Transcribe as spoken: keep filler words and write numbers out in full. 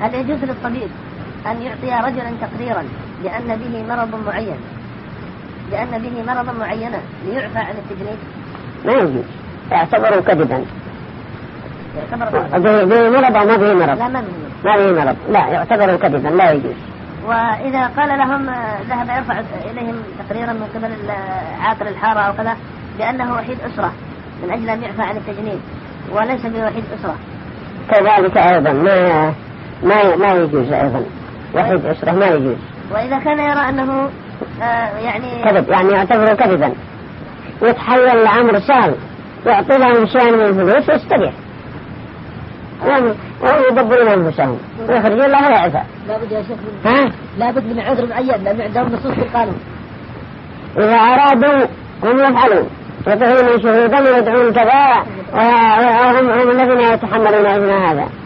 هل يجوز للطبيب أن يعطي رجلا تقريرا بأن به مرض معين بأن به مرض معينة ليعفى عن التجنيد؟ ما يجوز، يعتبره كذبا. يعتبر به مرض أو ما به مرض؟ لا، ما به مرض. ما به مرض، لا، يعتبره كذبا، لا يجوز. وإذا قال لهم ذهب يرفع إليهم تقريرا من قبل عاقل الحارة أو كذا بأنه وحيد أسرة من أجل أن يعفى عن التجنيد وليس بوحيد أسرة، كذلك أيضا ما ما ما يجوز أيضا، وحيد أسرة ما يجوز. وإذا كان يرى أنه آه يعني كذب، يعني يعتبره كذبا، يتحول الأمر سهل، يعطي لهم شيئا من الفلوس ويستريح، يعني ويدبرون أنفسهم ويخرجون له ويعفى. لابد يا شيخ ها؟ لابد من عذر معين، لأن عندهم نصوص في القانون. إذا أرادوا هم يفعلون، يدعون شهودا ويدعون كذا، وهم الذين يتحملون إثم هذا.